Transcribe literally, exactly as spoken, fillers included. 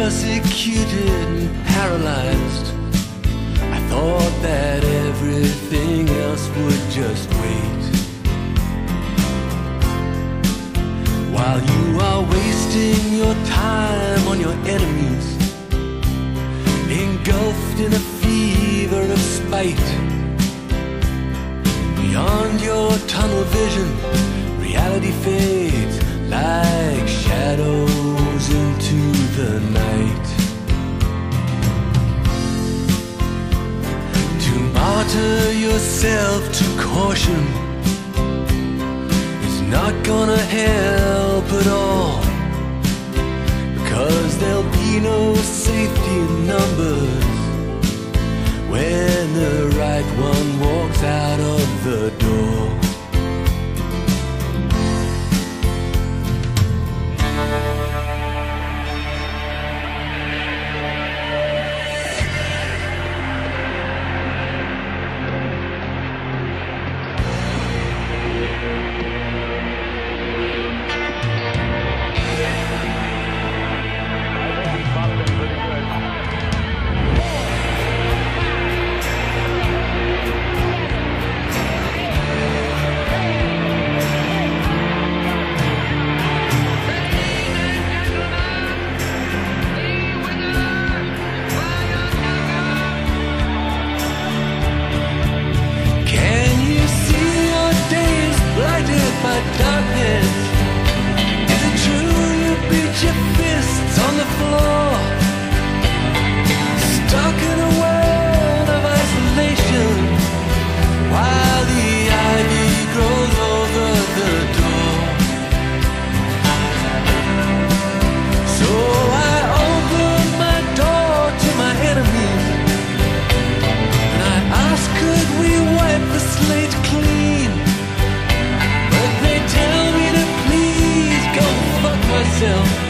persecuted and paralyzed. I thought that everything else would just wait, while you are wasting your time on your enemies, engulfed in a fever of spite. Beyond your tunnel vision, reality fades like shadows into the night. To martyr yourself to caution is not gonna help at all, because there'll be no safety in numbers when the right one walks out of the door. By darkness, is it true you beat your fists on the floor, stuck in a world of isolation, while the ivy grows over the door? So I opened my door to my enemies, and I asked, could we wipe the slate clean? Tell me to please go fuck myself.